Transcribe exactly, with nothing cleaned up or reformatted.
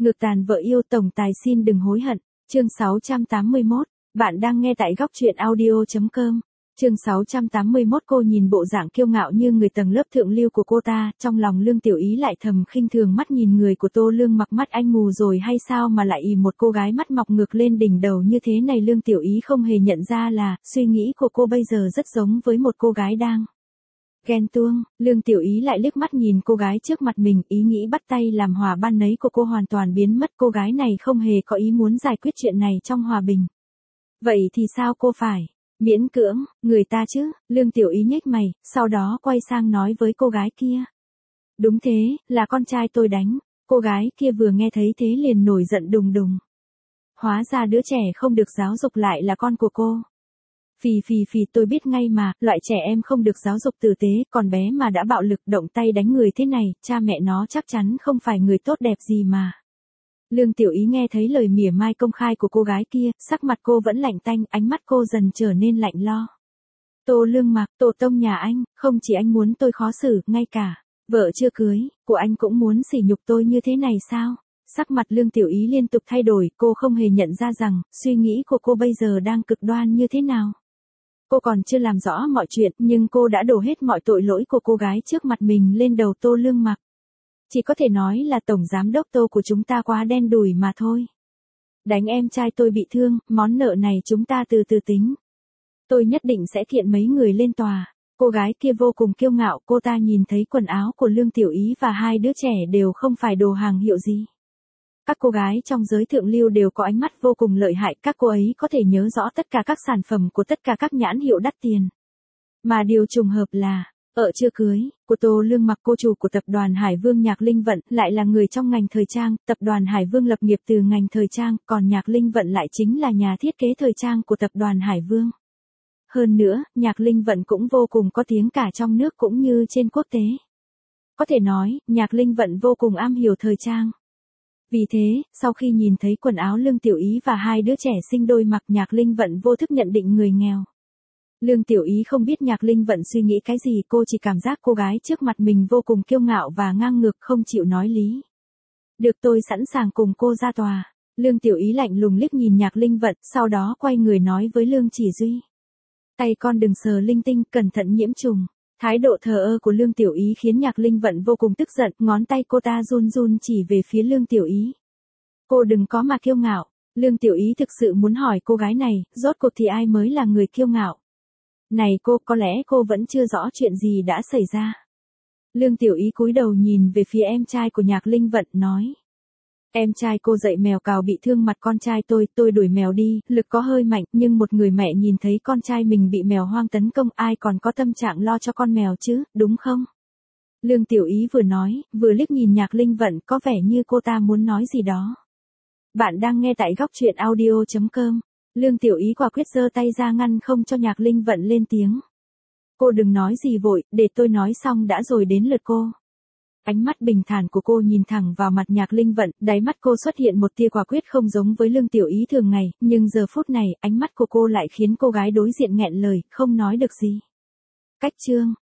Ngược tàn vợ yêu tổng tài xin đừng hối hận. Chương sáu trăm tám mươi mốt. Bạn đang nghe tại góc truyện audio chấm com. Chương sáu trăm tám mươi mốt. Cô nhìn bộ dạng kiêu ngạo như người tầng lớp thượng lưu của cô ta, trong lòng Lương Tiểu Ý lại thầm khinh thường mắt nhìn người của Tô Lương mặc. Mắt anh mù rồi hay sao mà lại ì một cô gái mắt mọc ngược lên đỉnh đầu như thế này. Lương Tiểu Ý không hề nhận ra là, suy nghĩ của cô bây giờ rất giống với một cô gái đang ghen tuông. Lương Tiểu Ý lại liếc mắt nhìn cô gái trước mặt mình, ý nghĩ bắt tay làm hòa ban nấy của cô hoàn toàn biến mất. Cô gái này không hề có ý muốn giải quyết chuyện này trong hòa bình. Vậy thì sao cô phải miễn cưỡng người ta chứ? Lương Tiểu Ý nhếch mày, sau đó quay sang nói với cô gái kia. Đúng thế, là con trai tôi đánh. Cô gái kia vừa nghe thấy thế liền nổi giận đùng đùng. Hóa ra đứa trẻ không được giáo dục lại là con của cô. Phì phì phì, tôi biết ngay mà, loại trẻ em không được giáo dục tử tế, còn bé mà đã bạo lực động tay đánh người thế này, cha mẹ nó chắc chắn không phải người tốt đẹp gì mà. Lương Tiểu Ý nghe thấy lời mỉa mai công khai của cô gái kia, sắc mặt cô vẫn lạnh tanh, ánh mắt cô dần trở nên lạnh lo. Tô Lương Mặc, tổ tông nhà anh, không chỉ anh muốn tôi khó xử, ngay cả vợ chưa cưới của anh cũng muốn sỉ nhục tôi như thế này sao? Sắc mặt Lương Tiểu Ý liên tục thay đổi, cô không hề nhận ra rằng, suy nghĩ của cô bây giờ đang cực đoan như thế nào. Cô còn chưa làm rõ mọi chuyện, nhưng cô đã đổ hết mọi tội lỗi của cô gái trước mặt mình lên đầu Tô Lương Mặc. Chỉ có thể nói là tổng giám đốc Tô của chúng ta quá đen đủi mà thôi. Đánh em trai tôi bị thương, món nợ này chúng ta từ từ tính. Tôi nhất định sẽ kiện mấy người lên tòa. Cô gái kia vô cùng kiêu ngạo, cô ta nhìn thấy quần áo của Lương Tiểu Ý và hai đứa trẻ đều không phải đồ hàng hiệu gì. Các cô gái trong giới thượng lưu đều có ánh mắt vô cùng lợi hại, các cô ấy có thể nhớ rõ tất cả các sản phẩm của tất cả các nhãn hiệu đắt tiền. Mà điều trùng hợp là, ở chưa cưới của Tô Lương Mặc, cô chủ của tập đoàn Hải Vương Nhạc Linh Vận lại là người trong ngành thời trang. Tập đoàn Hải Vương lập nghiệp từ ngành thời trang, còn Nhạc Linh Vận lại chính là nhà thiết kế thời trang của tập đoàn Hải Vương. Hơn nữa, Nhạc Linh Vận cũng vô cùng có tiếng cả trong nước cũng như trên quốc tế. Có thể nói, Nhạc Linh Vận vô cùng am hiểu thời trang. Vì thế, sau khi nhìn thấy quần áo Lương Tiểu Ý và hai đứa trẻ sinh đôi mặc, Nhạc Linh Vận vô thức nhận định người nghèo. Lương Tiểu Ý không biết Nhạc Linh Vận suy nghĩ cái gì, cô chỉ cảm giác cô gái trước mặt mình vô cùng kiêu ngạo và ngang ngược, không chịu nói lý. Được, tôi sẵn sàng cùng cô ra tòa. Lương Tiểu Ý lạnh lùng liếc nhìn Nhạc Linh Vận, sau đó quay người nói với Lương Chỉ Duy. Tay con đừng sờ linh tinh, cẩn thận nhiễm trùng. Thái độ thờ ơ của Lương Tiểu Ý khiến Nhạc Linh Vận vô cùng tức giận, ngón tay cô ta run run chỉ về phía Lương Tiểu Ý. Cô đừng có mà kiêu ngạo. Lương Tiểu Ý thực sự muốn hỏi cô gái này, rốt cuộc thì ai mới là người kiêu ngạo? Này cô, có lẽ cô vẫn chưa rõ chuyện gì đã xảy ra. Lương Tiểu Ý cúi đầu nhìn về phía em trai của Nhạc Linh Vận, nói. Em trai cô dạy mèo cào bị thương mặt con trai tôi, tôi đuổi mèo đi, lực có hơi mạnh, nhưng một người mẹ nhìn thấy con trai mình bị mèo hoang tấn công, ai còn có tâm trạng lo cho con mèo chứ, đúng không? Lương Tiểu Ý vừa nói, vừa liếc nhìn Nhạc Linh Vận, có vẻ như cô ta muốn nói gì đó. Bạn đang nghe tại góc truyện audio chấm com. Lương Tiểu Ý quả quyết giơ tay ra ngăn không cho Nhạc Linh Vận lên tiếng. Cô đừng nói gì vội, để tôi nói xong đã rồi đến lượt cô. Ánh mắt bình thản của cô nhìn thẳng vào mặt Nhạc Linh Vận, đáy mắt cô xuất hiện một tia quả quyết không giống với Lương Tiểu Ý thường ngày, nhưng giờ phút này, ánh mắt của cô lại khiến cô gái đối diện nghẹn lời, không nói được gì. Cách chương,